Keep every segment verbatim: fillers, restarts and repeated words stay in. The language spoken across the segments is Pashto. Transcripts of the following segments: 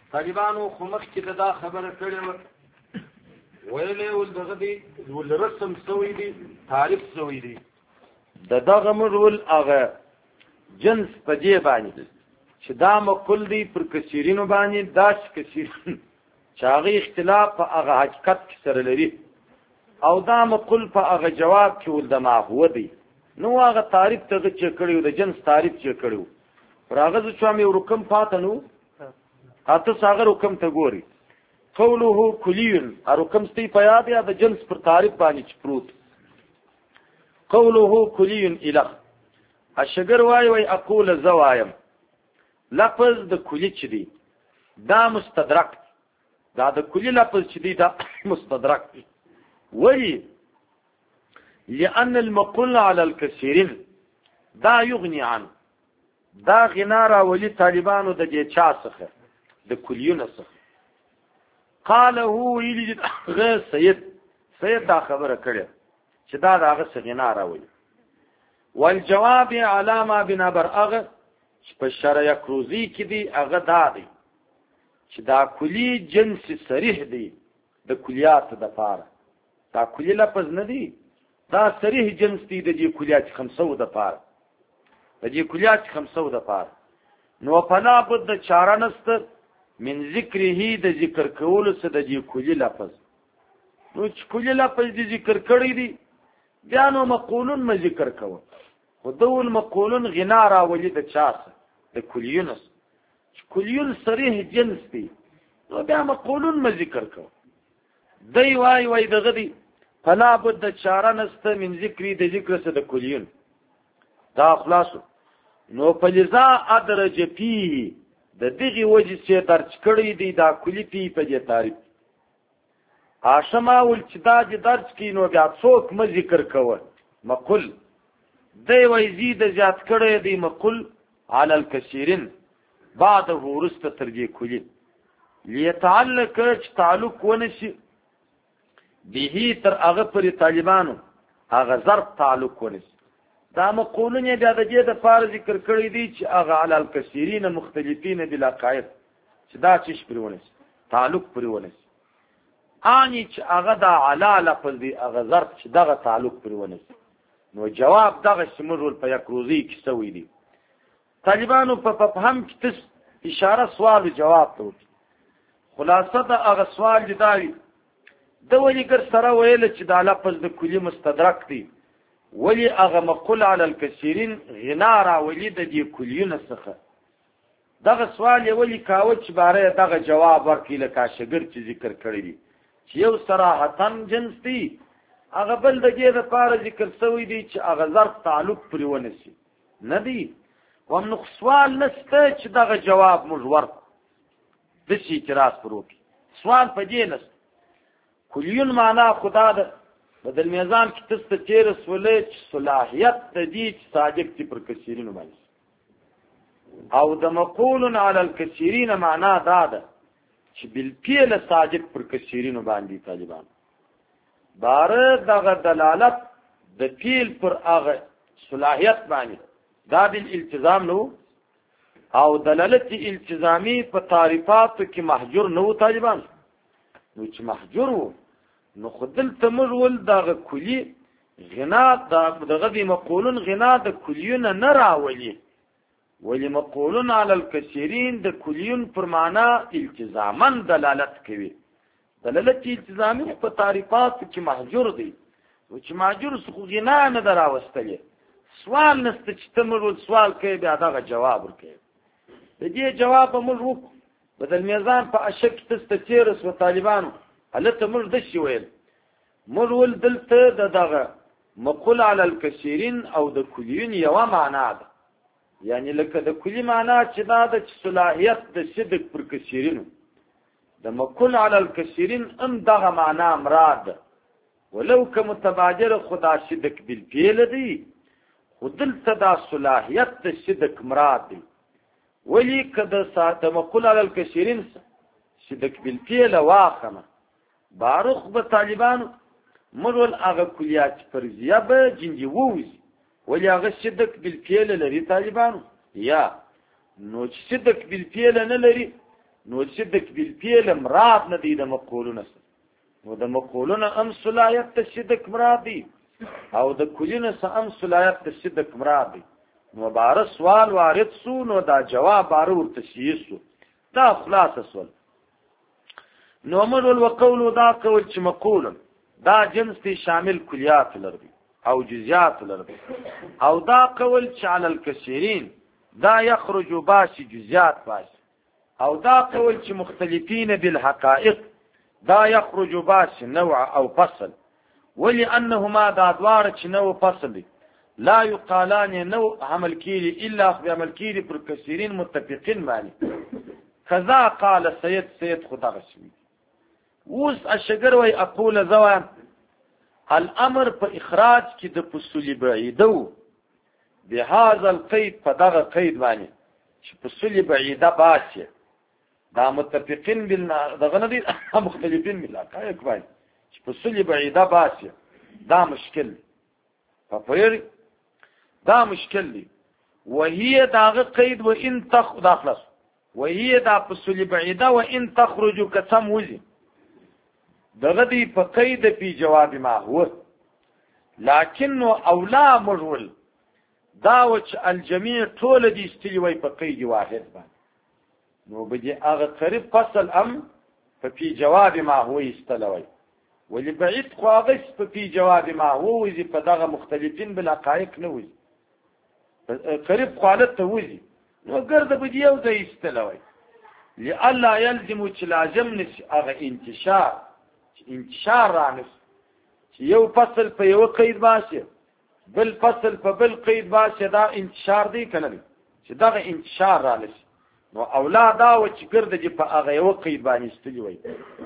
طالبانو خو مخکې دا خبره کړې وه ویلې ول دغه دی ول رسم سوی دی تعریف سوی دی د دغه مرول هغه جنس په دې باندې چې دا مقل دی پر کثیرینو باندې دا کثیرین چې هغه اختلاف په هغه حقیقت کې سره لري او دا مقل په هغه جواب کې ول د ما هو دی نو هغه تعریف ته چې کړیو د جنس تعریف چې کړیو پر هغه چې مې ورکم پاتې نو اته څنګه حکم ته ګوري قوله کلیون ار حکم ستې پیاد یا د جنس پر تعریف باندې پروت قوله کلیون اله اشګر وای وای اقول زوایم لفظ د کلی چ دی دا مستدرک دا د کلی لفظ چ دی دا مستدرک دی ولی لأن المقل على الكثيرين دا یغنی عن دا غنارا ولی طالبانو د دې چا څخه د کلیونه څخه قال هو ویلی غیر سید سید دا خبره کړه چې دا دغه څنګه راوي والجواب علامه بنا بر اغه په شرع کروزی کې دی هغه دا دی چې دا کلی جنس صریح دی د کلیات د پاره دا کلی لفظ نه دی دا صریح جنس دی د دې کلیات خمسو د پاره د دې کلیات خمسو د پاره نو فلا بد چاره نست من ذکره د ذکر کولو څخه د دې کلی لفظ نو چې کلی لفظ د ذکر کړی دی بیا نو مقولون ما ذکر کوو خو دول مقولون غنا راولي د چاسه د کلیونس کلیون صریح جنس دی نو بیا مقولون ما ذکر کوو دی وای وای دغه دی فلا بد چاره نست من ذکری د ذکر څخه د کلیون دا خلاصو نو فلذا ادرج فيه د دغه وجه چې درج کړی دی دا کلی پی په دې تعریف آشما ول چې دا د درج کینو بیا څوک م ذکر کوه مقل دی وای زید زیات کړی دی مقل علی الکثیرین بعد ورست تر دې کلی ليتعلق تعلق ونشي به تر هغه پر طالبانو هغه ظرف تعلق ونشي دا مقولونه بیا د دې د فار ذکر کړی دی چې هغه علی الکثیرین مختلفین بلا قائد چې دا چش پرونه تعلق پرونه اني چې هغه د علی لفظ دی هغه ظرف چې دغه تعلق پرونه نو جواب دغه شمرول په یک روزي کې سوی دی طالبانو په فهم کې تس اشاره سوال جواب ته خلاصه د هغه سوال دی دا د ولګر سره ویل چې دا لفظ د کلی مستدرک دی ولی هغه مقول علی الکثیرین غنا را ولی د دې کلیونه څخه دغه سوال ولی کاوه چې باره دغه جواب ورکړي لکه شګر چې ذکر کړی دی چې یو صراحتن جنس دی هغه بل د دې لپاره ذکر شوی دی چې هغه ظرف تعلق پرې ونسی نه دی ومن سوال نسته چې دغه جواب موږ ورکړو د شي اعتراض پروکي سوال په دې نسته کلیون معنا خدا ده بدل میزان کې تست تیر سولې صلاحیت د دې چې صادق دي پر کثیرین باندې او د مقول علی الکثیرین معنا دا ده چې بالفعل صادق پر کثیرین باندې طالبان بار دغه دلالت د فعل پر هغه صلاحیت باندې دا د التزام نو او دلالت التزامی په تعریفات کې محجور نو طالبان نو چې محجور وو نو خدل تمرول دغه کلی غنا دغه دی مقولون غنا د کلیون نه راولي ولی مقولون علی الکثیرین د کلیون پر معنا التزامن دلالت کوي دلالت التزامی په تعریفات کې محجور دی او چې محجور څخه غنا نه دراوستلې سوال نست چې تمرول سوال کوي بیا دغه جواب ورکوي د دې جواب موږ بدل میزان په اشک تستیرس و طالبانو هلته موږ د شي ویل موږ ول دلته د دغه مقول علی الکثیرین او د کلیون یو معنا ده یعنی لکه د کلی معنا چې دا د صلاحیت د صدق پر کثیرین د مقول علی الکثیرین ام دغه معنا مراد ولو که متبادر خدا صدق بالفعل دی خدلته دا صلاحیت د صدق مراد دی ولی که د ساته مقول علی الکثیرین صدق بالفعل واخمه بارخ به طالبانو مرول هغه کلیات فرضیه به جنجي ووزي ولی هغه صدق بالفعل لري طالبانو یا نو صدق بالفعل نه لري نو صدق بالفعل مراد نه دی د مقولونه نو د مقولونه ام صلاحیت ته صدق مراد دی او د کلینه سه ام صلاحیت ته صدق مراد دی نو بار سوال وارد سو نو دا جواب بار ورته شیسو دا خلاص سوال نو امر وقول دا قول چې مقول دا جنس تی شامل کلیات لري او جزئیات لري او دا قول چې علی الکثیرین دا یخرج باش جزئیات باش او دا قول چې مختلفین بالحقائق دا یخرج باش نوع او فصل ولانهما دا دوار چې نوع فصل لا يقالان نوع عمل کیری الا بعمل کیری پر کثیرین متفقین معنی کذا قال سید سید خدا غشوی اوس اشګر وای اقول زوا الامر په اخراج کې د فصول بعیدو بهذا القید فدغه قید معنی چې فصول بعیده باشه دا متفقین بال دغه نه دي مختلفین بالحقائق وای چې فصول بعیده باشه دا مشکل په پیر دا مشکل دی وهي داغه قید و ان تخ داخلص وهي دا فصول بعیده و ان تخرج کسم وزي دغه دی په قید په جواب ما هو لكن اولا مجول دا وچ الجميع طول دي استلی وای په قید واحد باندې نو بده هغه قریب فصل ام په جواب ما هو استلوي ولي بعيد خواغس په جواب ما هو وزي په دغه مختلفین بالحقائق نه وزي قریب حالت ته وزي نو ګرځي بده یو ځای استلوي لالا يلزم چې لازم نشي هغه انتشار انتشار رانس چې یو فصل په یو قید باشه بل فصل په بل قید باشه دا انتشار دی کنه چې دا انتشار رانس نو اولاد او چې ګرځي په هغه یو قید باندې استلی وي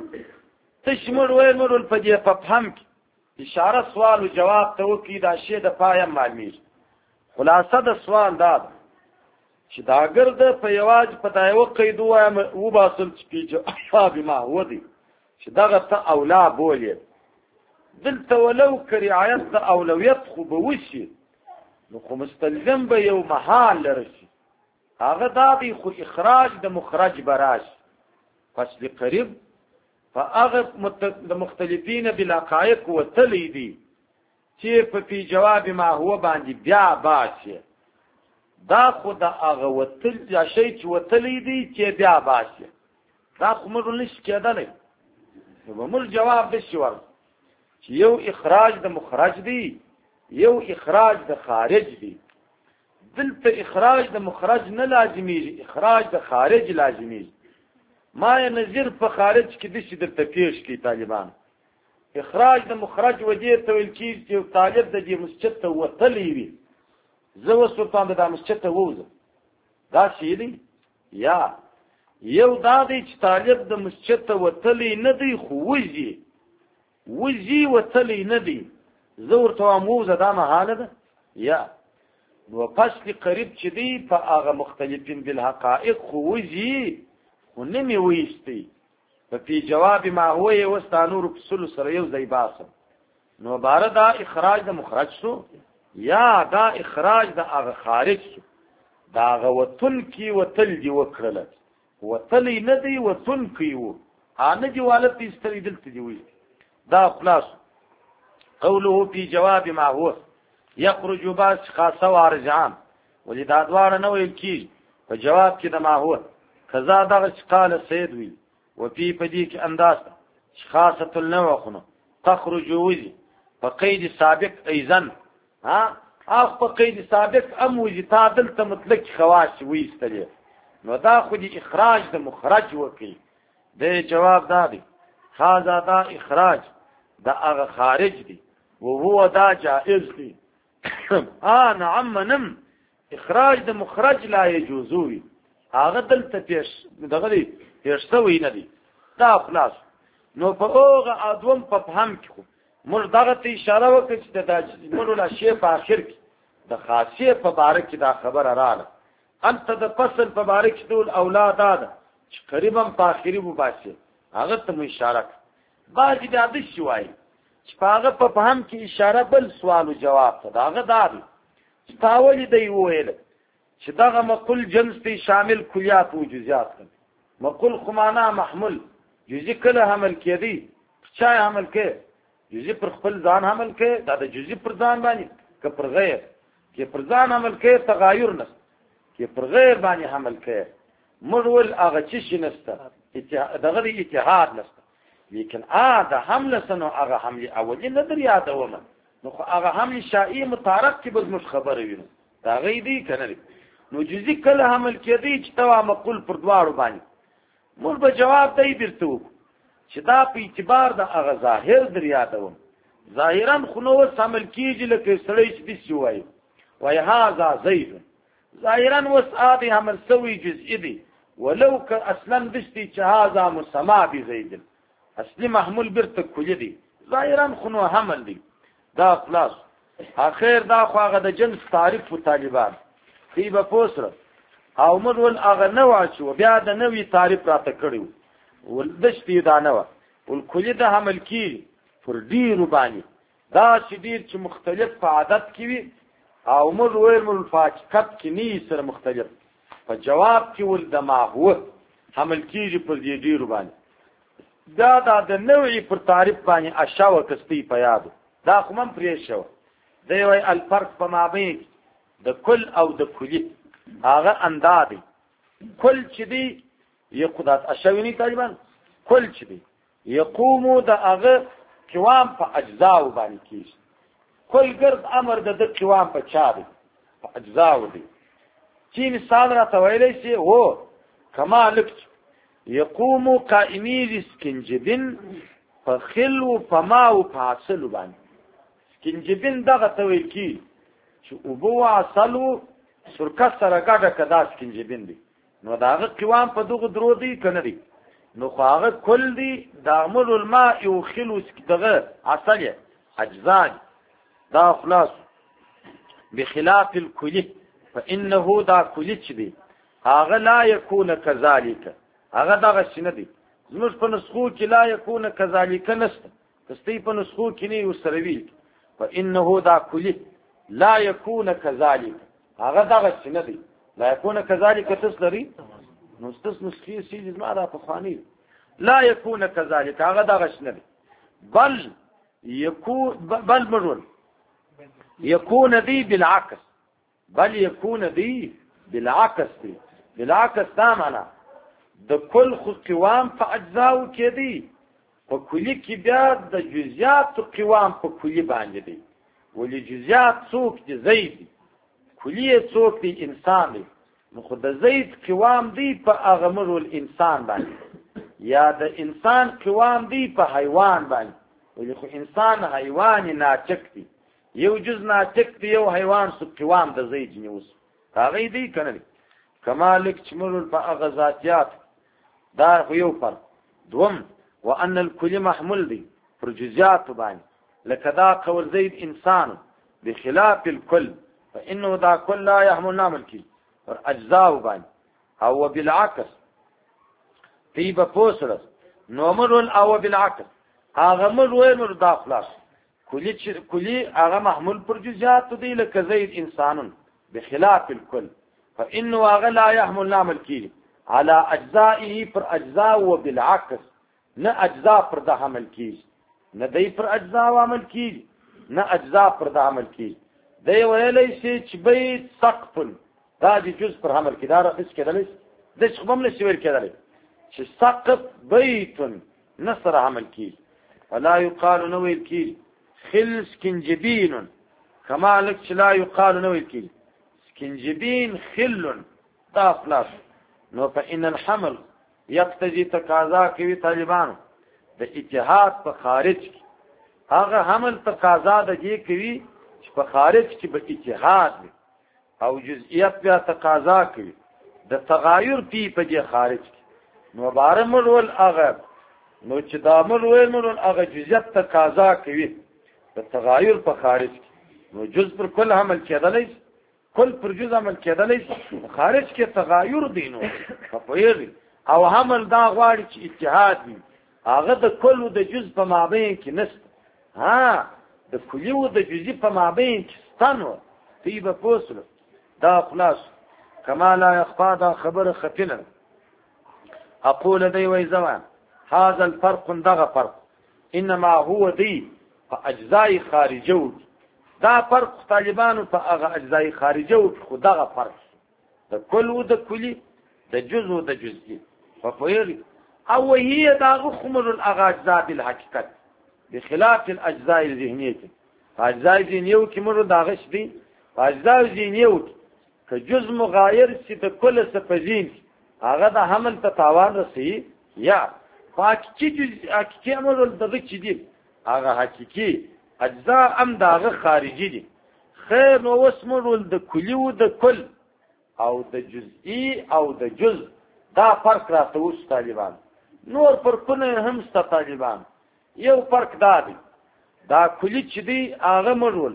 تشمر وای مرول په دې په فهم کې اشاره سوال او جواب ته وکي دا شی د پایم معلومی خلاصه د سوال دا چې دا ګرځي په یواز په دا یو قید وایم او باصل چې جواب ما هو دی چې دغه ته اولا بولې دلته ولو کرعایت د اولویت خو به وشي نو خو مستلزم به یو محال لري هغه دا دی خو اخراج د مخرج براش فصل قریب فهغه د مختلفین بالحقائق وتلی دي چې په جواب ما هو باندې بیا باشي دا خو د هغه وتل یا شی چې وتلی دي چې بیا باشي دا خو موږ نشو کېدلی نو موږ جواب د شوار چې یو اخراج د مخرج دی یو اخراج د خارج دی دلته اخراج د مخرج نه لازمي اخراج د خارج لازمي ما نظر په خارج کې د شي د تفیش کې طالبان اخراج د مخرج وجه ته ویل کیږي چې طالب د دې مسجد ته وتلی وي زه وسلطان د مسجد ته ووزم دا شی دی یا یو دا دی چې طالب د مسجد ته وتلی نه دی خو وزي وزي وتلی نه دی زه ورته موزه دا محاله ده یا نو فصل قریب چې دی په هغه مختلفین بالحقائق خو وزي خو نمی ویستی په جواب ما هو یې وستانو رسول سره یو ځای باسم نو بار دا اخراج د مخرج شو یا دا اخراج د هغه خارج شو دا هغه وتن کی وتل دی وکړل وتلی نه دی وتن کیو ان دی والد استری دلته دی وی دا خلاص قوله في جواب ما هو يخرج باس خاصه وارجعان ولدا دوار نه ویل کی په جواب کې د ما هو کذا دغه قال سید وی وفي پدې کې انداز خاصه النوع خنو تخرج وزي په قید سابق ايضا ها اخ په قید سابق ام وزي تعدل ته مطلق خواص ويستلې نو دا خو دي اخراج د مخرج وکي د جواب دا دی هاذا دا اخراج دا هغه خارج دی او هو دا جائز دی اه نعم نم اخراج د مخرج لا يجوزوي هغه دلته پیش دغه دی پیشتوي نه دی دا خلاص نو په اوغه ادوم په فهم کې خو مر دغه ته اشاره وکړي چې د مر لا شی په اخر کې د خاصیه په باره کې دا خبره رااله انت د فصل په باره کې ټول اولاد ده چې قریبا په اخري مباشر هغه ته اشاره باندې د حدیث شوای چې هغه په فهم کې اشاره بل سوال او جواب ته داغه دادي چې تاول دی ویل چې دغه مقل جنس ته شامل کلیات او جزئیات دي مقول خو معنا محمول جزئی کله حمل کېدی چا حمل کې جزئی پر خپل ځان حمل کې دا د جزئی پر ځان باندې که پر غیر کې پر ځان حمل کې تغایر نشته کې پر غیر باندې حمل کې مرول هغه چی نشته دغه اتحاد نشته لیکن ا د حمله سنو هغه حمله اولی نه در یادومه نو هغه حمله شایع متعارف کې بز مش خبره ویني دا غي دی کنه نو جزئی کله حمل کېدی چې توا مقول پر دواړو باندې مور به جواب دی درته چې دا په اعتبار د هغه ظاهر در یادوم ظاهرا خو نو عمل کیږي لکه سړی چې دسی وایي وای هاذا زید ظاهرا وسعادي عمل سوي جزئی دی ولو ک اصلا دشتي چې هاذا مسما بزید اصلي محمول برته کلی دی ظاهرا خو نو حمل دی دا خلاص اخر دا خو هغه د جنس تعریف په طالبان دی په پوسره او مرول هغه نو واچو بیا د نوې تعریف راته کړیو ولدشتي دا نو ول کلی د حمل کی پر ډیرو باندې دا چې ډیر چې مختلف په عادت کې وي او مر ویل مر فاقت کې نه سره مختلف په جواب کې ول د ما هو حمل کیږي پر دې ډیرو باندې دا د نوې پر تعریف باندې اشاو کستی په یادو دا خو من پرې شو دی وای الفرق په مابین د کل او د کلی هغه اندازې کل چې دی یقدات اشوینی تقریبا کل چې دی یقومو د هغه قوام په اجزا باندې کیږي کل ګرد امر د د قوام په چا دی په اجزا دی چې مثال را تویلې شي هو کما لک یقومو قائمی اسکنجبین په خلو په ما او په اصل باندې اسکنجبین دغه تویل کی چې او بو اصلو سرکه سره ګډه کدا اسکنجبین دی نو داغه قوام په دغه درو دی کنه دی نو خواغه کل دی دامل الماء او خلو دغه اصل اجزاء دا خلاص بخلاف الكل فانه دا کل چ دی هغه لا يكون كذلك هغه دغه شنه دی زموږ په نسخو کې لا يكون كذلك نشته کستې په نسخو کې نه وسروي فانه دا کل لا يكون كذلك هغه دغه شنه دی لا يكون كذلك تسلري نو استس نسخي سي ما را فخاني لا يكون كذلك هغه دغه شنه دی بل يكون بل مرول يكون دي بالعكس بل يكون دي بالعكس دي بالعكس دا معنا د کل خو قوام په اجزاو کې دی په کلی کې بیا د جزئیات قوام په کلی باندې دی ولې جزئیات څوک دي زید کلی څوک دی انسان دی نو خو د زید قوام دی په هغه مرول انسان باندې یا د انسان قوام دی په حیوان باندې ولې خو انسان حیوان ناچک دی یو جز ناچک دی یو حیوان سو قوام د زید نیوس هغه دی کنه کمالک چمرول په هغه ذاتیات دا یو پر دوم وان الكل محمول دی پر جزئیات باندې لکه دا قول زید انسان بخلاف الكل فانه دا كل لا يحمل نعمل کی اور اجزاء باندې او بالعكس في بپوسرس نومرول او بالعكس هغه مرول مر دا خلاص کلی کلی هغه محمول پر جزئیات دی لکه زید انسان بخلاف الكل فانه هغه لا يحمل نعمل کی على اجزائه پر اجزاء وبالعكس نه اجزاء پر د حمل کی نه دی پر اجزاء عمل کی نه اجزاء پر د عمل کی دی ویلې شي چې بیت سقف دا د جزء پر حمل کی دا رخص کېدل د څخبم له شویر کېدل چې سقف بیت نصر عمل کی ولا يقال نويل کی خل سكنجبين كما لك لا يقال نويل کی سكنجبين خل دا خلاص نو فإن الحمل يقتضي تقاضا کوي طالبانو د اتحاد په خارج کې هغه حمل تقاضا د دې کوي چې په خارج کې به اتحاد وي او جزئیات بیا تقاضا کوي د تغایر پی په دې خارج کې نو بارمل ول هغه نو چې دا مر ول مر هغه جزئیات تقاضا کوي د تغایر په خارج کې نو جزء پر کل حمل کېدلی کل پر جزء عمل کېدلی خارج کې تغایر دینو په او حمل دا غواړي چې اتحاد وي هغه د کل او د جزء په مابین کې نشته ها د کلی او د جزء په مابین کې ستنو طيبه پوسل دا خلاص کما لا يخفى دا خبر خفنه اقول دی وی زمان هذا الفرق دغه فرق انما هو دی په اجزای خارجو دا فرق طالبانو په هغه اجزای خارجو خو دغه فرق د کل و د کلی د جزء و د جزئی په فویل او هي دغه خمر الاجزاء بالحقیقت بخلاف الاجزاء الذهنيه اجزاء ذهنیو کې مرو داغه شدي اجزاء ذهنیو که جزء مغایر شي د کل سپزین هغه د حمل ته تاوان رسي یا حقیقي جزء حقیقي امر دغه چې دي هغه حقیقي اجزاء ام داغه خارجي دي خیر نو وسمرول د کلی و د کل او د جزئی او د جزء دا فرق راته اوس طالبان نور فرقونه هم ست طالبان یو فرق دا دی دا کلی چې دی هغه مرول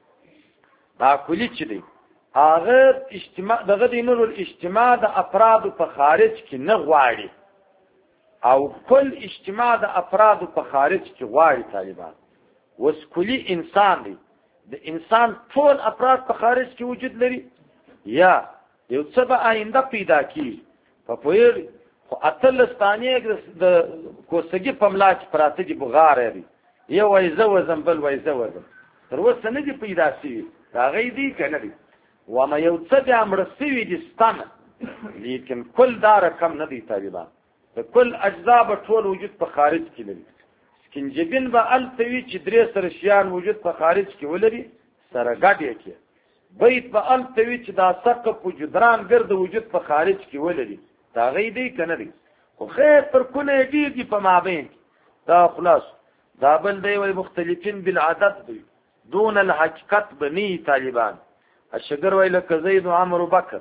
دا کلی چې دی هغه اجتماع دغه د مرول اجتماع د افراد په خارج کې نه غواړي او کل اجتماع د افراد په خارج کې غواړي طالبان وس کلی انسان دی د انسان ټول افراد په خارج کې وجود لري یا یو څه به آینده پیدا کی په پویر خو اتلستانیه د کوسګي په ملا کې پراته دي بغاره دي یو وایزه وزن بل وایزه وزن تر اوسه نه دي پیدا شي دا غي دي کنه دي و ما یو څه د امر سوي دي ستانه لیکن کل دا رقم نه دي طالبان د کل اجزا په ټول وجود په خارج کې لري سکنجبین به التوی چې درې سره شیان وجود په خارج کې ولري سره ګډ کې بیت به التوی چې دا سقف وجودران ګرد وجود په خارج کې ولري دا غي دی کنه دی خو خیر پر کله دی دی په مابین دا خلاص دا بل دی وي مختلفین بالعدد دی دون الحقیقت بنی طالبان الشجر ویل ک زید و عمرو بکر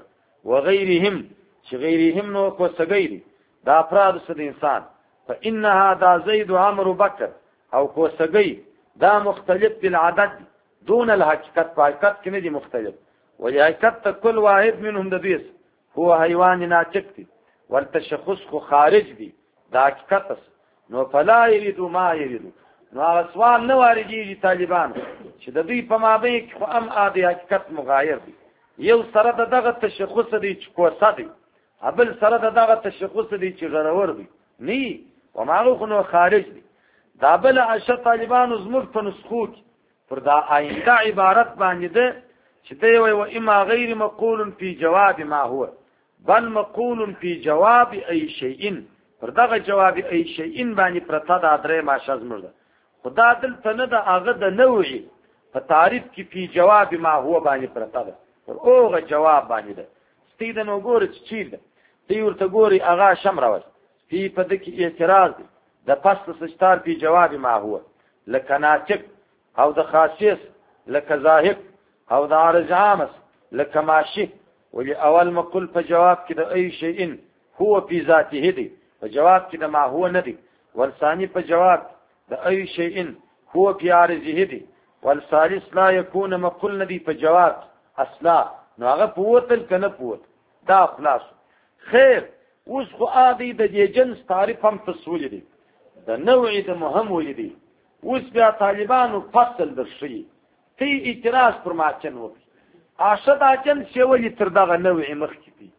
وغيرهم چې غیرهم نو کو سګیری دا افراد سد انسان فانها دا زید و عمرو بکر او کو سګی دا مختلف بالعدد دون الحقیقت حقیقت کې نه دي مختلف ولحقیقت كل واحد منهم د دیس هو حیوان ناطق دی والتشخص خو خارج دی دا حقیقت نو فلا یرید ما یرید نو سوال نه واردی طالبان چې د دوی په مابین کې خو ام عادي حقیقت مغایر دی یو سره دغه تشخص دی چې کوسه دی ابل سره دغه تشخص دی چې غرور دی نی و معروف نو خارج دی دا بل عشر طالبان زمر په نسخو پر دا آینده عبارت باندې ده چې دی وي و اما غیر مقول فی جواب ما هو بل مقول فی جواب ای شیء پر دغه جواب ای شیء باندې پرتا دا درې ماشه زمر خدا دل تنه دا هغه د نوعی په تعریف کې فی جواب ما هو باندې پرتا ده پر اوغه جواب باندې ده ستید نو ګور چې ده دی ورته ګوري هغه شمروي فی په دکې اعتراض دی د پس سشتار فی جواب ما هو لکه ناطق او د خاصیس لکه ظاهر او د عارض عامس لکه ماشی ولی اول مقول په جواب کې د ای شیء هو فی ذاته دی په جواب کې د ما هو نه دی والثانی په جواب د ای شیء هو فی عارضه دی والثالث لا يكون مقول ندی په جواب اصلا نو هغه پوتل کنه پوت دا خلاص خیر اوس خو عادي د دې جنس تعریف هم تسویل دی د نوع د مهم ولیدي اوس بیا طالبانو فصل درشي تی اعتراض پر ماچن وکي اشد اچن شوی تر دغه نوع مخکې دی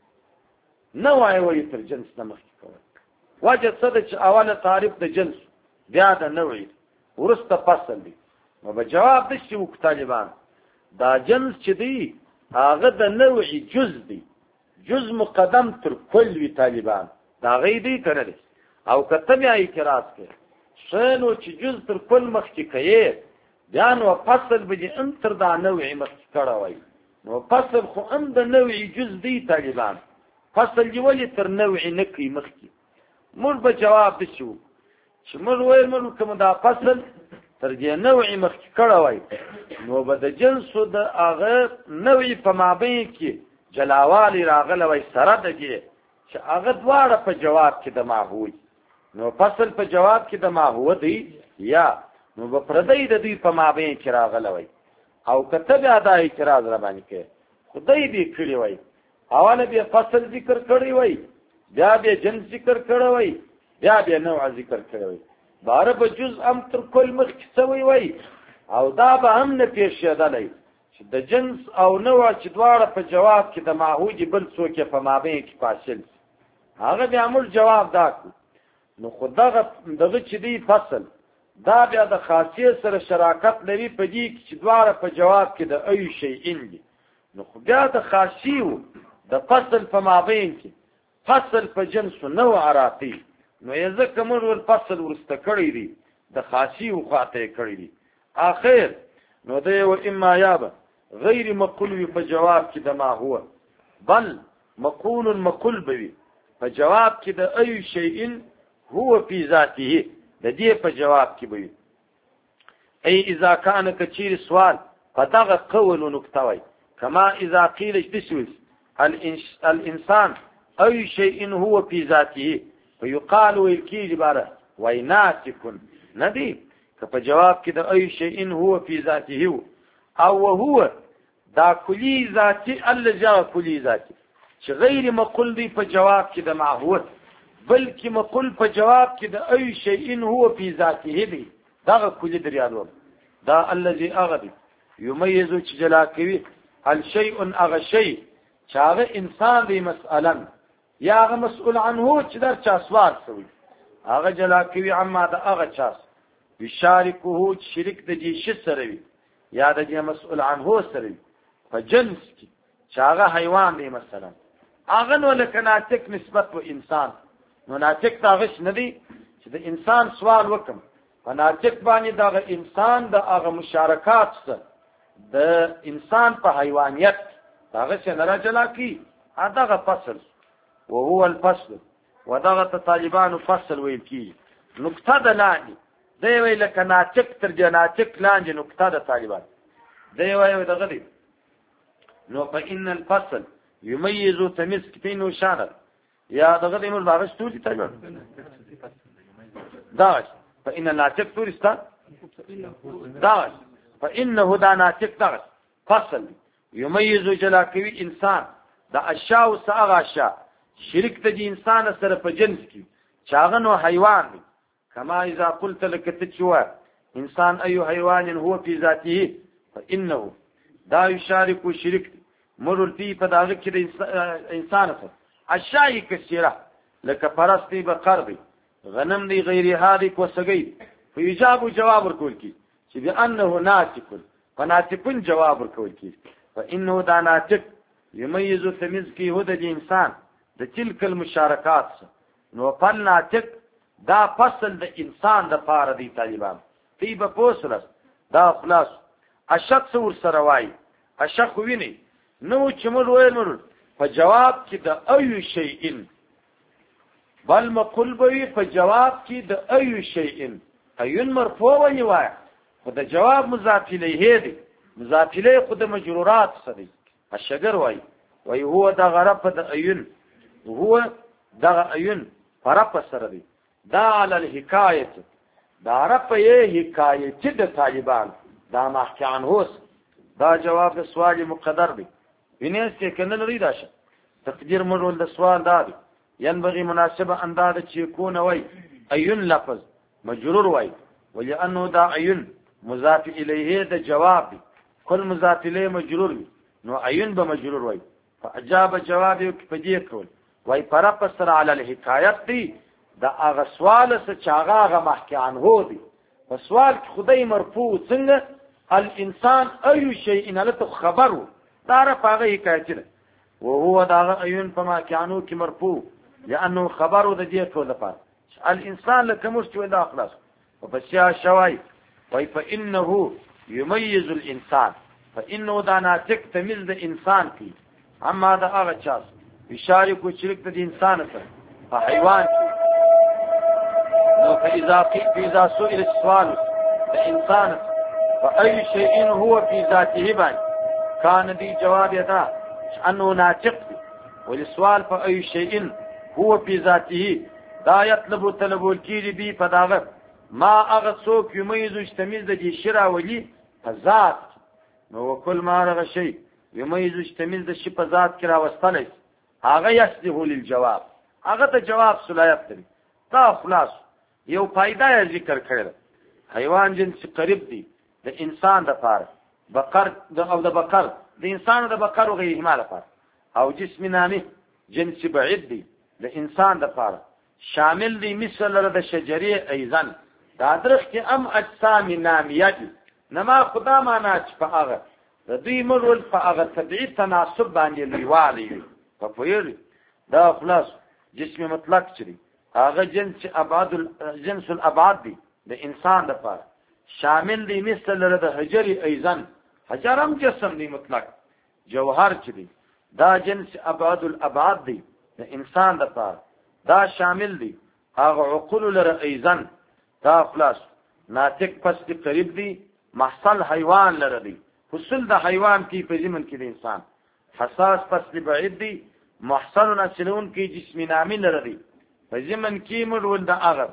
نوع وی تر جنس نه مخکې کوي وجه صد چې اوله تعریف د جنس بیا د نوع ورسته فصل دی نو به جواب د شي وک طالبان دا جنس چې دی هغه د نوع جز دی جز مقدم تر کل وی طالبان دا غي دی کنه او کته بیا اعتراض کوي شنو چې جز تر کل مخکې کوي بیا نو فصل به ان تر دا نوع مخکې کړوي نو فصل خو ان د نوع جز دی طالبان فصل دی ولی تر نوع نه کوي مخکې مر به جواب دشو چې مر وای مر کوم دا فصل تر دې نوع مخکې کړوي نو به د جنس د هغه نوع په مابین کې جلاوالی راغله وای سره دږي چې هغه دواړه په جواب کې د ماهوی نو فصل په جواب کې د ماهو دی یا نو په پردی د دې په مابین کې راغله وای او کته بیا دا اعتراض را باندې کې خدای دې کړی وای اوله به فصل ذکر کړی وای بیا به جنس ذکر کړی وای بیا به نوع ذکر کړی وای بار په جز ام تر کل مخ څوي وای او دا به هم نه پیښېدلای چې د جنس او نوع چې دواړه په جواب کې د ماهوجي بل څوک په مابین کې فاصل هغه بیا موږ جواب دا کړو. نو خو دغه دغه چې دی فصل دا بیا د خاصیت سره شراکت لري په دې کې چې دواړه په جواب کې د ای شیئن دي. نو خو بیا د خاصیو د فصل په مابین کې فصل په جنس نو عراقي، نو یې ځکه موږ ول فصل ورسته کړی دی د خاصیو خاطه کړی دی. اخر نو دی و اما یابه غیر مقول په جواب کې د ما هو، بل مقول مقول بوي په جواب کې د ای شیئن هو فی ذاته، د دې په جواب کې بوي. ای اذا کان کچیر سوال فدغه قول نکته وای کما اذا قیل اجتسوس الانسان ای شیئن هو فی ذاته فیقال ویلکی جباره ویناتکن ندی که په جواب کې د ای شیئن هو فی ذاته او هو دا کلی ذاتی الذي کلی ذاتی چې غیر مقول دی په جواب کې د معهود، بلکې مقول په جواب کې د ای شیئن هو فی ذاته دی دغه کلی دریالو دا الذي اغدی یمیز چې جلا کوي الشیء اغه شی چې هغه انسان دی مثلا یا هغه مسئول عنه چې در چا سوال کوي هغه جلا کوي عما د هغه چاس بشارکه شریک د دې شی سره وي یا د دې مسئول عنه سره وي په جنس کې چې هغه حیوان دی مثلا هغه نو لکه ناطق نسبت و انسان، نو ناطق تاغش ندی چې د انسان سوال وکم په ناطق باندې دغه انسان د هغه مشارکات سره د انسان په حیوانیت هغه څنګه جلا کی هغه فصل وهو الفصل ودغه طالبان فصل ویل کی نقطه د لاندې دی ویل ک ناطق تر جناطق لاندې نقطه د طالبان دی ویل دغه دی. نو فإن الفصل يميز تميز كتين وشانر يا دغه دی موږ باغ ستوري طالبان داش فإن الناطق تورستا داش فإنه دا ناطق داش فصل يميز جلا کوي انسان دا اشیاء او ساغه اشیاء شرک د انسان سره په جنس کې چاغه نو حیوان دی کما اذا قلت لك تشوا انسان اي حيوان هو في ذاته فانه دا يشارك شرک مرتي په داغه کې د انسان سره اشیاء کثیره لکه پرستی بقر دی غنم دی غیر هادي کو سګي فیجاب جواب ورکول کی چې بانه ناطق فناطقن جواب ورکول کی فانه دا ناطق يميز تميز کی هو د انسان د تلک المشارکات نو فل ناطق دا فصل د انسان د پاره دی طالبان تی به پوسلس دا خلاص اشخص ور سره وای اشخ ویني نو چې موږ وایو په جواب کې د اي شیئن بل مقول به په جواب کې د اي شیئن ايون مرفوع ونی وای خو د جواب مضاف الیه دی مضاف الیه خو د مجرورات سره الشجر وای وای هو د غرف د ايون هو د ايون فرق سره دی دا علی الحکایت دا عرف یې حکایت د طالبان دا محکان هوس دا جواب د سوال مقدر دی وینئ چې کنه لري داشه تقدیر مرول د سوال دا دی ينبغي مناسبه انداز چې يكون وای ايون لفظ مجرور وای ولانه دا ايون مضاف الیه د جواب دی کل مضاف الیه مجرور وي نو ايون به مجرور وای فاجاب جواب یو په دې کول وای پر پسر علی الحکایت دی دا هغه سوال څه چې هغه محکان هو دی په سوال کې خدای مرفوع څنګه الانسان اي شيء نلته خبرو دار پاغه حکایت ده وهو دا ايون فما كانوا کی مرفوع لانه خبرو د دې ټول لپاره الانسان لکه مستوى دا خلاص وبسیا شوای وای فانه يميز الانسان فانه دا ناطق تمیز د انسان کی اما دا هغه چاس اشاره کو شرک د انسان سره په حیوان نو فاذا اذا سئل السؤال الانسان فاي شيء هو في ذاته بان كان دي جواب يدا انه ناطق والسؤال فاي شيء هو في ذاته دا يطلب طلب الكيد بي فداغ ما اغسوك يميز اجتميز دي شرع ولي فذات نو كل ما رغ شيء يميز اجتميز دي شي فذات كرا واستلس هغه يسده للجواب هغه ته جواب صلاحيت لري تا خلاص یو فائدہ ذکر کړل حیوان جنس قریب دی د انسان د پاره بقر د او د بقر د انسان د بقر او غیره مال پاره او جسم نامي جنس بعید دی د انسان د پاره شامل دی مثل د شجرې ایزن دا درخت کې ام اجسام نامیه دي نما خدا معنا چې په هغه د دوی مرول په هغه طبيعي تناسب باندې لیوالي په پوهیږي دا خلاص جسم مطلق چي هغه جنس ابعاد جنس الابعاد دي د انسان د پاره شامل دی مثل د حجر ایزن حجر هم جسم دی مطلق جوهر چي دي دا جنس ابعاد الابعاد دي د انسان د پاره دا شامل دی هغه عقول لره ایزن دا خلاص ناطق پس دی قریب دی محصل حیوان لره دی حصل د حیوان کی په ضمن کې د انسان حساس پس دی بعید دی محصل نسلون کی جسم نامی لره دی په ضمن کې مرول د اغر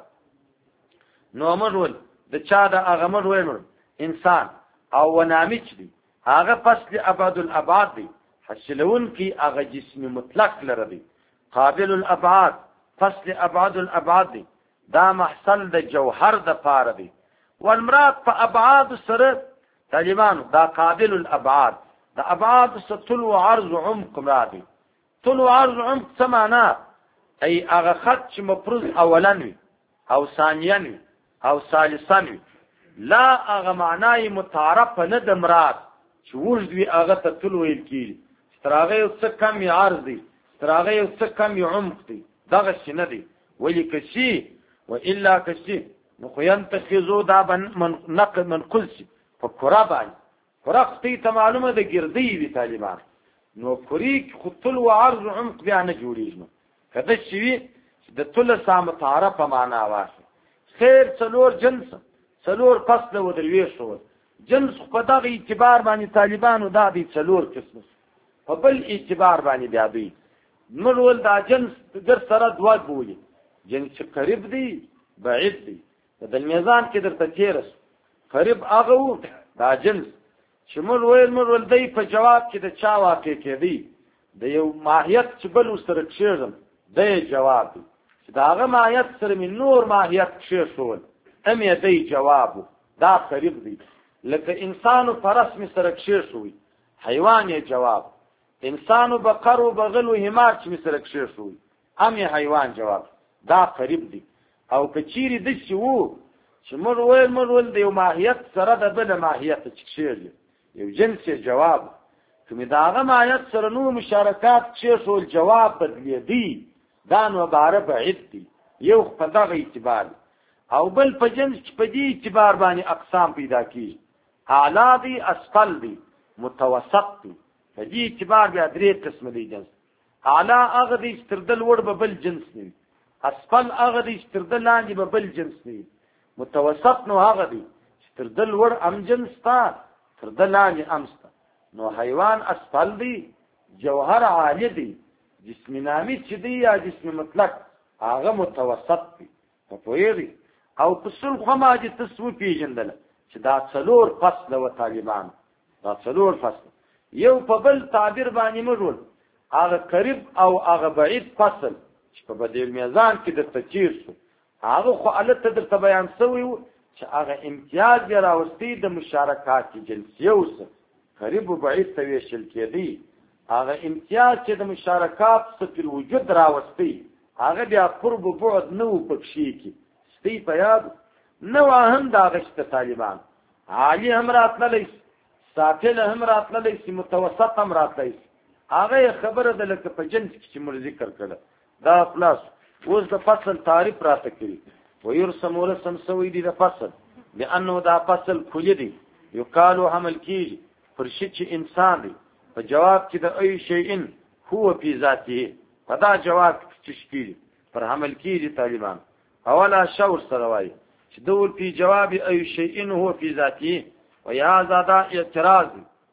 نو مرول د چا د اغه مرول انسان او ونامی چ دی هغه پس دی ابعاد الابعاد دی حصلون کی اغه جسم مطلق لره دی قابل الابعاد فصل ابعاد الابعاد دی دا محصل د جوهر د پاره دی والمراد په ابعاد سره طالبانو دا قابل الابعاد دا ابعاد طول و عرض و عمق مرادي طول و عرض و عمق سمانا ای اغه خط چې مفروض اولن وي او ثانیان وي او ثالثان وي لا اغه معنای متعارف نه د مراد چې وجد وي اغه ته طول ویل کیږي ستراغه یو څه کم عرض دی ستراغه یو څه کم عمق دی دغه شنه دی ولی کشي و الا کشي نو خو ينتخذو دا من نقد منقل شي په قرا باندې قرا خطي ته معلومه ده ګردي وی طالبان نو قریق خطل و عرض عمق بیا نه جوړیږي کله شي د تل سام تعارف معنا واسه خیر څلور جنس څلور فصل و دروي شو جنس په دغه اعتبار باندې طالبانو دا دي څلور قسم په بل اعتبار باندې بیا دوی مرول دا جنس در سره دوا بولی جنس قریب دی بعید دی د میزان کې درته تیرس قریب هغه دا جنس چې مرول مرول دی په جواب کې د چا واقع کېدی د یو ماهیت چې بل سره کېږم د جواب چې دا هغه ماهیت سره من نور ماهیت کې شول ام یې دی جواب دا قریب دی لکه انسان په رسم سره کې شوی حیوان یې جواب انسان بقر و بغل و حمار چې سره کې شوی ام یې حیوان جواب دا قریب دی او کچيري د شي وو چې مرول مرول د یو ماهیت سره د بل ماهیت چکشيږي یو جنس جواب کوم داغه ماهیت سره نو مشارکات چې شول جواب بدلی دی دا نو عبارت بعید دی یو په دغه اعتبار او بل په جنس په دې اعتبار باندې اقسام پیدا کیږي اعلی دی اسفل دی متوسط دی په دې اعتبار بیا درې قسم دي جنس اعلی هغه دی ستردل وړ به بل جنس دی اسفل هغه دی ستردل لاندې به بل جنس دی متوسط نو هغه دی ستردل وړ ام جنس تا ستردل لاندې امستا نو حیوان اسفل دی جوهر عالی دی جسم نامی چې دی یا جسم مطلق هغه متوسط دی په پوهیږي او په سل خما چې تاسو پیژندل چې دا څلور فصل و طالبان دا څلور فصل یو په بل تعبیر باندې مرول هغه قریب او هغه بعید فصل چې په بدیل میزان کې د تچیر شو هغه خو الته درته بیان شوی چې هغه امتیاز بیا راوستي د مشارکات جنسیه اوس قریب او بعید تویشل کېدی هغه امتیاز چې د مشارکات څخه وجود راوستي هغه بیا قرب او بعد نو پکشي کې ستی په یاد نو هم دا غشت طالبان عالی هم راتللی ساتل هم راتللی سی متوسط هم راتللی هغه خبره ده لکه په جنس کې چې موږ ذکر کړل دا خلاص اوس د فصل تعریف راته کړی ويرسم ورسم سوی دی د فصل لانه دا فصل کلی دی یقالو حمل کیږي پر شي چې انسان دی په جواب کې د ای شیء هو فی ذاته فدا جواب چې شي پر حمل کیږي طالبان اولا شور سره وایي چې دول په جواب ای شیء هو فی ذاته ویا زاده اعتراض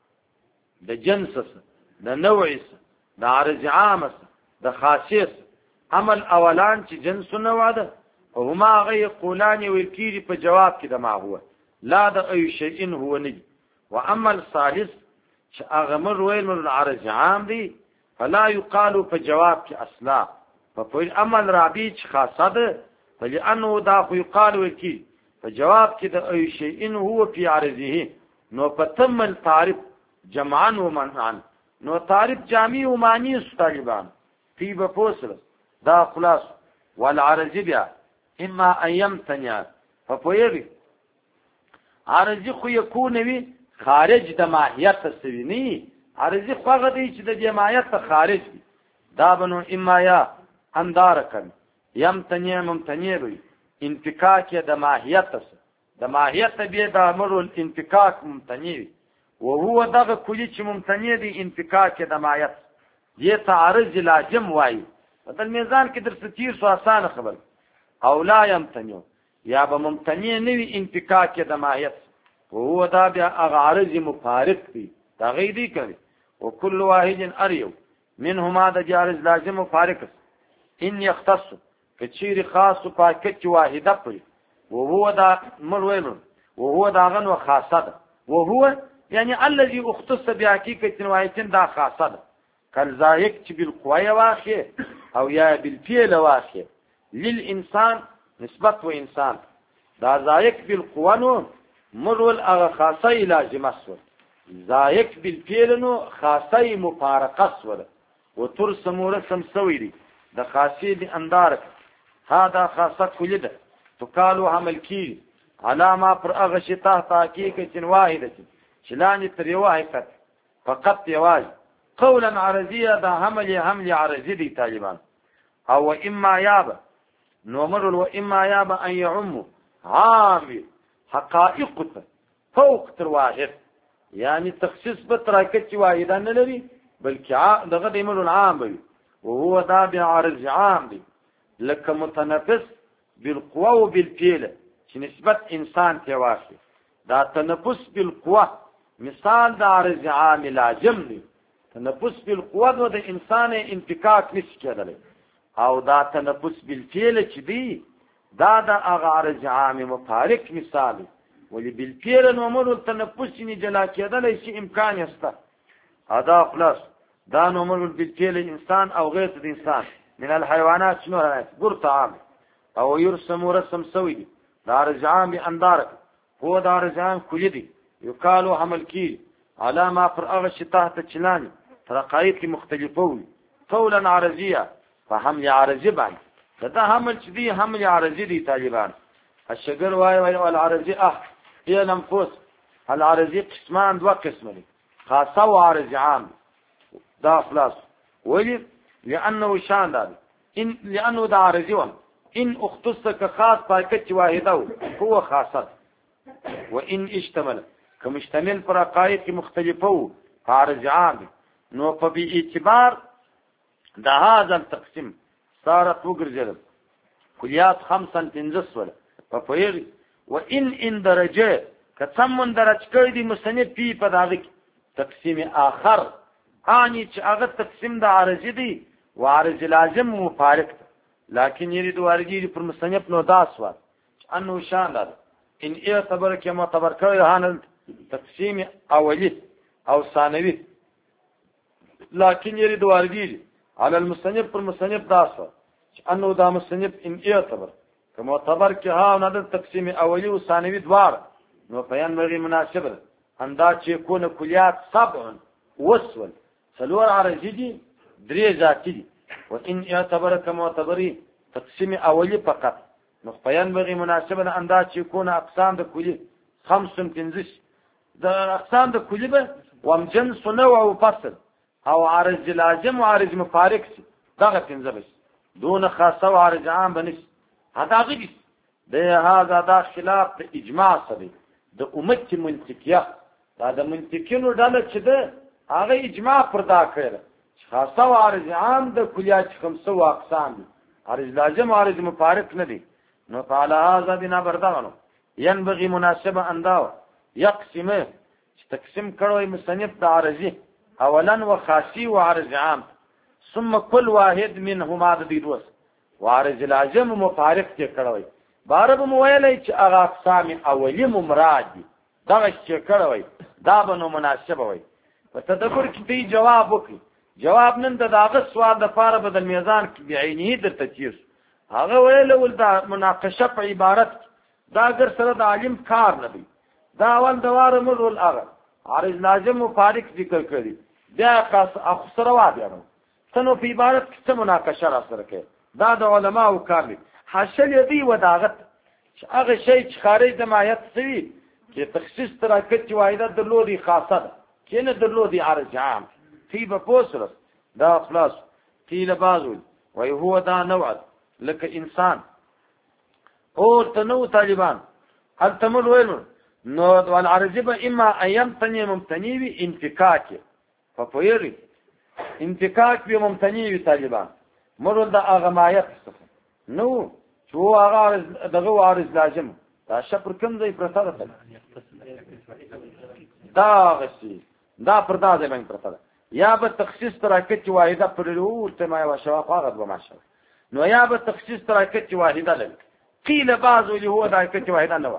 د جنس د نوع د عرض عام د خاصیت عمل اولان چې جنس نوع ده هما غي قولان وکيري په جواب کې د ما هو لا د ای شیء هو نه واما الثالث چې هغه مر ویل مر العرض عام دي فلا يقال په جواب کې اصلا په عمل رابع خاصه ده فلانه دا خو يقال وکي په جواب کې د ای شیء هو په عرضه نو په تم التعریف جمعا و منعا نو تعریف جامع و معنی طالبان فی بفوسل دا خلاص. والعرضی بیا اما ان یمتنع فپویږي عرضی خو یکون وی خارج د ماهیت سوی نه، عرضی خو هغه دی چې د جماعت خارج دی. دا بنو اما یا اندارکن یمتنع ممتنع وی انفکاک د ماهیت سره، د ماهیت به د امر الانفکاک ممتنع وی، او هو دغه کلی چې ممتنع دی انفکاک د ماهیت یې تعرض لازم وای. په میزان کې در ستیر سو آسان خبر. او لا یمتنع یا به ممتنع نه وی انفکاک د ماهیت، او هو دا بیا هغه عرض مفارق دی دا غیدی کوي. او کل واحد اریو منهما د جارز لازم مفارق ان یختص کچیر خاص پاکت واحده پي، وهو دا مرویل وهو دا غن وخاصه، وهو يعني الذي اختص بحقيقه واحده دا خاصه ده. كالزايق چې بالقوه واقع او یا بالفعل واقع للانسان نسبت و انسان، دا زايق بالقوه نو مرول هغه خاصه لازمه سو، زايق بالفعل نو خاصه مفارقه سو، وترسم رسم سويري د خاصه دي اندارک. هذا خاصه کلی ده تقالو عمل کی علامه پر هغه شی تحت حقیقت واحده چې لاندې تر یو حقیقت فقط یواز قولا عرضیه دا حمل حمل عرضی دی طالبان. او اما یاب نومر و اما یاب ان يعم عام حقائق فوق تر واحد، یعنی تخصیص به ترکت واحده نه لري بلکې دغه د امر العام وي، وهو دا بعرض عام دی لکه متنفس بالقوه وبالفعل چې نسبت انسان ته واقع. دا تنفس بالقوه مثال د عرض عام لازم دی، تنفس بالقوه د انسان انفکاک نشي کېدلی، او دا تنفس بالفعل چې دی دا د عرض عام مفارق مثال دی، ولی بالفعل نومر التنفس نه جلا کېدلی شي امکان یسته. ادا خلاص دا نومر بالفعل انسان او غیر د انسان من الحيوانات شنو راځي ګور عام او يرسم رسم سوي دي. دا رجعان باندارك هو دا رجعان كل دي يقالوا عمل كي على ما فرغ تحت تشلاني ترقايق مختلفون قولا عرضيه فحمل عرضي بعد دا حمل دي حمل عرضي دي طالبان. الشجر واي والعرضي اه هي الانفس. العرضي قسمان دو قسم دي خاصه وعرضي عام. دا خلاص ولي لانه شان دا ان لانه دا عرضي وان ان اختص كخاص باكت واحده هو خاصه، وان اشتمل كمشتمل پر حقائق مختلفه عرض عام. نو فباعتبار دا هذا التقسيم صارت وګرځل کلیات خمسا تنزس ولا فپویږي. وان ان درجه کڅمن درج کړی دی مصنف پی په داغه تقسیم آخر اني چې هغه تقسیم د عارضی دی وعارض لازم مفارق، لكن يريد وارجي پر مصنف نو داس وات انه شان لد ان اعتبر كما معتبر کړی هان تقسیم اولی او ثانوی، لكن يريد وارجي على المصنف پر مصنف داس وات انه دا مصنف ان اعتبر كما معتبر کې ها نه تقسیم اولی او ثانوی دوار نو بیان مغي مناسبه اندا چې کونه کلیات سبع وسول سلور عرضی دي درې ذاتی دي. وان اعتبر كما معتبري تقسيم اولي فقط نو بیان بغي مناسبه انداز چې کونه اقسام د کلی خمس تنزش د اقسام د کلی به وم جنس نوع او فصل او عارض لازم وعارض مفارق سي دغه تنزبس دون خاصه وعارض عام بنس. هذا غير ده هذا دا خلاف د اجماع سره د امت منطقيه دا د منطقینو ډله چې ده هغه اجماع پر دا کړل خاصه وعارض عام د کلیات خمسه اقسام دي، عارض لازم وعارض مفارق نه دي. نو تعالی هذا بنا بردغنو ينبغي مناسبه انداو يقسمه تقسیم کړوي مصنف د عارضی اولا وخاصی وعارض عام ثم كل واحد منهما د دې دوس وعارض لازم مفارق کې کړوي. بارب مویلې چې هغه اقسام اولی مراد دي دا چې کړوي دا به مناسبه وي. په تدبر کې دی جواب وکړي جواب نن د داغه سوال د پاره بدل میزان کې بعینه درته تیر هغه ویل ول دا مناقشه په عبارت دا ګر سره د عالم کار نه دی. دا اول دوار مرول هغه عارض لازم مفارق ذکر کړی بیا خاص اخسر وا بیا څنو په عبارت کې څه مناقشه را سره کوي دا د علماو کار دی. حاصل یې دی وداغت چې هغه شی چې خارج د ماهیت سوي چې تخصیص تراکت واحده درلودي خاصه ده چې نه درلودي عرض عام فی به پوسرس دا خلاص قیل بعض وی هو دا نوع لکه انسان او تنو طالبان هل تمل ویلون نو والعرضی به اما ایم تنی ممتنی وی انفکاکی فپویری انفکاک بی ممتنی وی طالبان مرون دا اغمایت نو چو آغا دغو عارض لازم دا شپر کم زی پرتا دا دا غسی دا پردا زی بین پرتا دا یا به تخصیص تراکت واحده پرلو تمای و شواق آغد و ماشاء نو یا به تخصیص تراکت واحده لگ قیل بعض ولی هو تراکت واحده نوا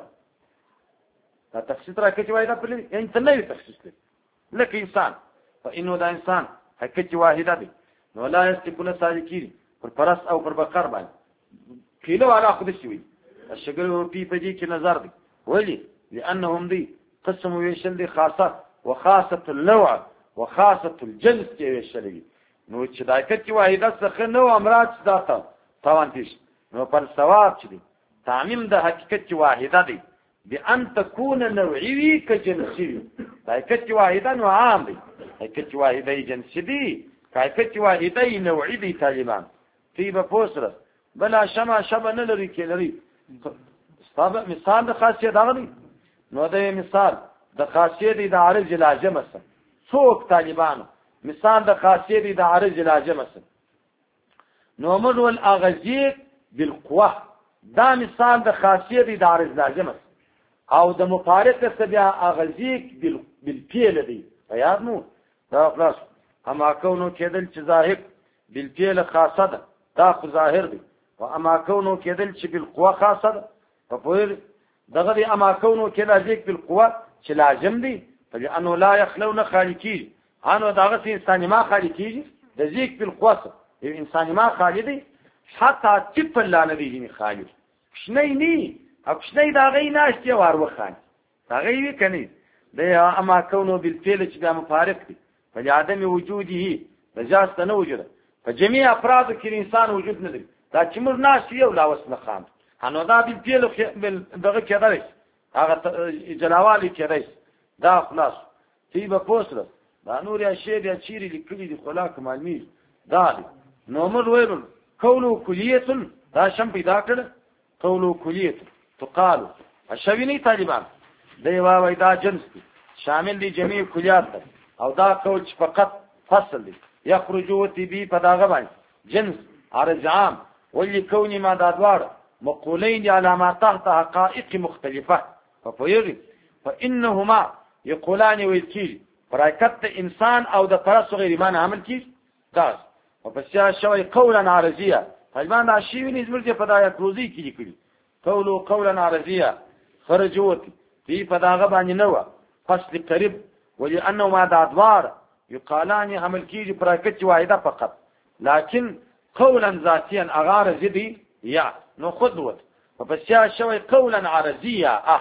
دا تخصیص تراکت واحده پرلو یعنی تنوی تخصیص لگ لک انسان فا انو دا انسان حکت واحده دی نو لا یستکون سالکیری پر پرس او پر بقر بانی قیلو علا خودشی وی الشگر و پی پجی کی نظر دی ولی لانهم دی قسم ویشل دی خاصه و خاصه النوع وخاصه الجنس کې ویشلې نو چې دا کچ واحده څخه نو امراض ذاته توان تیش نو پر ثواب چي تعمیم د حقیقت واحده دی بان تكون نوعي كجنسي دا کچ واحده نو عام دی کچ واحده جنسي دی کچ واحده نوعي دی طالبان طيبه پوسره بلا شمع شبه نه لري کې لري استاب مثال د خاصیت دا دی نو د مثال د خاصیت د عارض لازم است څوک طالبانو مثال د خاصیت د عارض لازم است نو مر والاغذیه بالقوه دا مثال د خاصیت د عارض لازم است او د مفارقه سبیا اغذیه بالفعل دی یاد نو دا خلاص اما کونو کېدل چې ظاهر بالفعل خاصه ده دا خو ظاهر دی و اما کونو کېدل چې بالقوه خاصه ده په پوهر دغه دی اما کونو کېدل ذیک بالقوه چې لازم دی فلانه لا يخلون خالقي انو دغه انسان ما خالقي د ذیک بالقوه یو انسان ما خالدي حتی چې لا نبی نه خالق شنه ني او شنه دا غي ناشته وار وخان دا غي کني د اما کونو بالفعل چې د مفارق دی فلعدم وجوده فجاست نه وجوده فجميع افراد کې انسان وجود نه دی دا چې موږ ناس یو لا وسنه خان انو دا بالفعل دغه کېدای هغه جلاوالي کېدای دا خلاص تیبه پوسره دا نور اشیاء بیا چیرې لیکلي دي خلاق معلومي دا دی نو موږ ویل قولو کلیه دا شم پیدا کړ قولو کلیه تقال اشوینی طالبان دی واوی دا جنس دی شامل دی جميع کلیات او دا قول فقط فصل دی یخرجو تی بی پداغه باندې جنس عرض عام ولی کونی ما دادوار مقولین علامات تحت حقائق مختلفه فپویږي فانهما یقولان ویلکی برکت انسان او د پرس غیر ایمان عمل کی داس او پس شوی قولا عرضیه طالبان دا شی ویني زمرته پدایا روزی کی کړي قولو قولا عرضیه خرجوت فی پداغه باندې نو فصل قریب ولی انه ما دادوار یقالان عمل کی برکت واحده فقط لكن قولا ذاتيا اغار زدي یا نو خدوت فبس شوی قولا عرضیه اه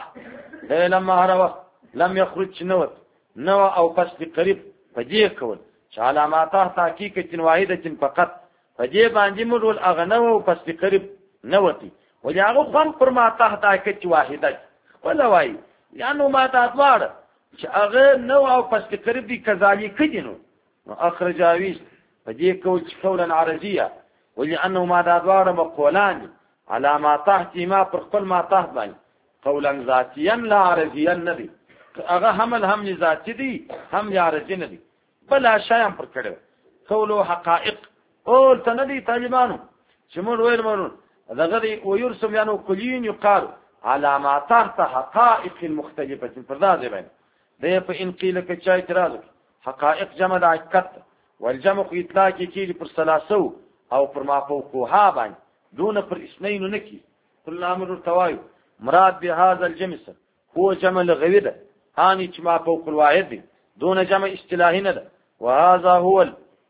لما هروا لم يخرج نوت نو او فصل قریب فدی کول چې علامات تحقیق واحده فقط فدی باندې مرول اغنو او فصل قریب نوتی ولی هغه خپل پر ما تحقیق واحده ولا وای یانو ما تاسوار چې هغه نو او فصل قریب دي کذالک دینو نو اخرجاوی فدی کول چې قولا عرضیه ولی انه ما تاسوار مقولان علامات تحت ما پر خپل ما تحت باندې قولا ذاتيا لا عرضيا ندي هغه حمل هم ذاتی دي هم عرضی ندي بل شایم پر کړو قولو حقائق او تندي طالبانو شمول وير مرون دغه دی ويرسم یانو کلین یقال علامات تحت حقائق مختلفه فرض بین ده په ان قیل ک چا اعتراض حقائق جمع د حقیقت والجمع اطلاق کی پر ثلاثه او پر ما فوقها باندې دون پر اثنين نکی كل امر توایو مراد بهذا الجمس هو جمع لغوي ده هاني چې ما فوق الواحد دي دون جمع اصطلاحي نه ده وهذا هو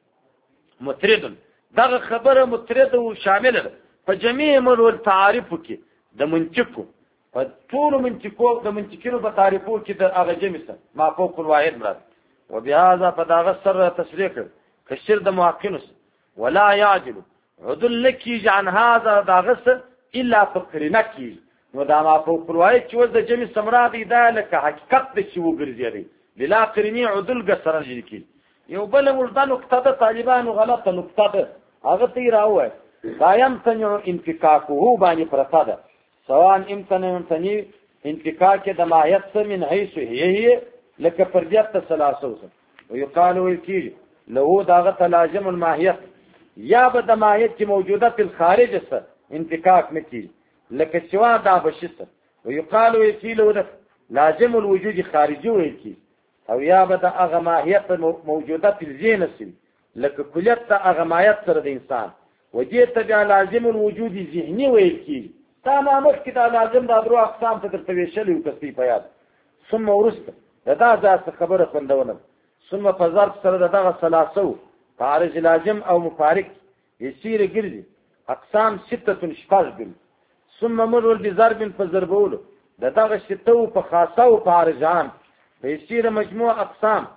المترد دغه خبره مترد او شامل ده فجميع مر التعارف کې د منطقو فطول منطقو د منطقونو په تعریفو کې د هغه جمس ما فوق الواحد مراد وبهذا فداغه سر تصریح کشر د محققینس ولا يعجل عدل نکیږي عن هذا دا غس الا فقرنه کیږي. نو دا ما فوق الوای چې وز د جمع سمرا دی دا لکه حقیقت د چې وګرځي بلا قرنی عدل غسر کیږي. یو بل ورته نقطه د طالبانو غلطه نقطه ده هغه تی راوای قائم تنو انفکاکه باندې پرتا ده سواء امتنع امتنی انفکاک د ماهیت سره من حيث هي لکه پردیت ثلاثه ويقال ويكيل له داغه لازم الماهیت یا به د ماهیت چې موجوده په خارج سره انفکاک نکی لکه سوا دا بشسته ويقال ويكيل له لازم الوجود خارجي ويكيل او یا به د هغه ماهیت موجوده په ذهن سره لکه کلیت د هغه ماهیت سره د انسان وجه ته لازم الوجود ذهني ويكيل تا نامش کې دا لازم دا درو اقسام ته ترتویشل یو کسي پیاد ثم ورسته دا ځا خبره خوندونه ثم فظرف سره دغه ثلاثه خارج لازم او مفارق يصير ګرځي اقسام سته شپږ ګل ثم مر بضرب فضربول دغه سته په خاصه او خارج عام يصير مجموع اقسام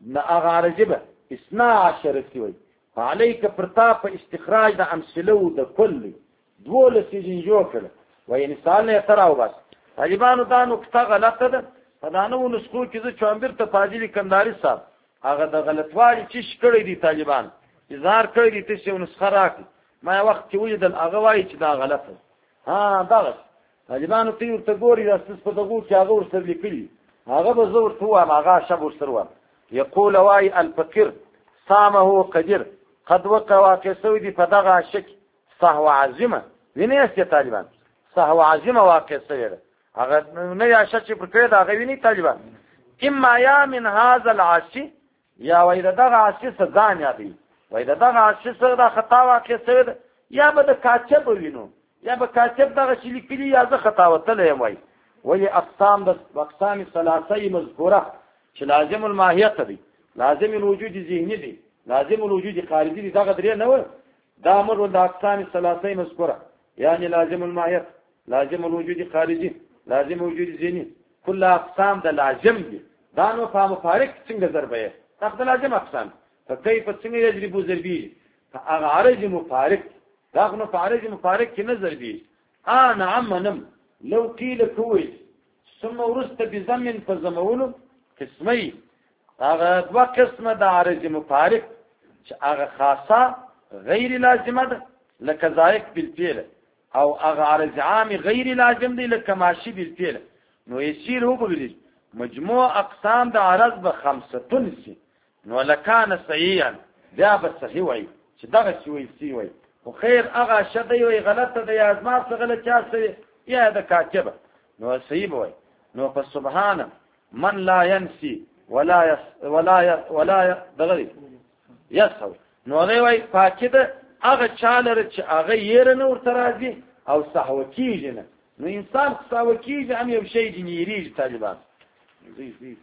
غارجبه اثنا عشر کوي عليك پرتاپ استخراج د امثله د کل دول سيجن جوړ وای مثال نه تراو بس طالبانو دا نقطه غلطه ده فدانو نسخو کې چې چومبر ته فاضل کنداري صاحب هغه د غلطوالي چې شکړې دي طالبان اظهار کړی دي چې نسخه راکړي ما وخت کې ولیدل هغه وایي چې دا غلطه ها دا طالبانو ته ورته ګوري راستس په دغه چې هغه ورسره لیکلي هغه به زور تو هغه شب ورسره يقول واي الفقير صامه قدر قد وقع واقع سعودي فدغه شک صحو عزمه ویني است طالبان صحو عزمه واقع سره هغه نه یا شک پر کړه دا غویني طالبان اما یا من هذا العاشي یا وای دغه عاشي ځان یادي وای دغه عاشي سره خطا واقع سره یا به د کاچب وینو یا به کاچب دغه شلی کلی یا زه خطا وتل وای ولی اقسام د اقسام ثلاثه مذکوره چې لازم الماهیت دي لازم الوجود ذهني دي لازم الوجود خارجي دي دغه درې نه و دا امر د اقسام ثلاثه مذکوره يعني لازم الماهیت لازم الوجود خارجي لازم الوجود ذهني كل اقسام د لازم دي دا نو فهم فارق څنګه ضربه تخت لازم اقسام فكيف څنګه يجري ضربي فعارض مفارق دا نو فارق مفارق کې نظر دي اه نعم نم لو قيل كويس ثم ورست بزمن فزمول قسمي هغه دوا قسمه د عارض مفارق چې هغه خاصه غیر لازمه ده لکه ذائق بالفعل او هغه عارض عام غیر لازم دي لکه ماشي بالفعل نو يصير هو بلي مجموع اقسام د عرض به خمسه تنسي نو لکان صحیحا دا به صحیح وي چې دغه شی وي وي خو خیر هغه شدی وي غلطه دی ازما څه غلط چاسه یا د کاتبه نو صحیح وي نو فسبحان من لا ينسي ولا يس ولا ي ولا دغري يسو نو هغه وي فاکده هغه چاله چې هغه یې نه ورته راځي او صحو کیږي نه نو انسان صحو کیږي هم یو شی دی نیریږي طالبان زی زی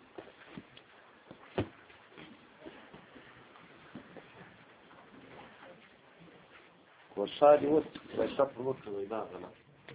ورشادي وقت بشرط وقت ويدا غلط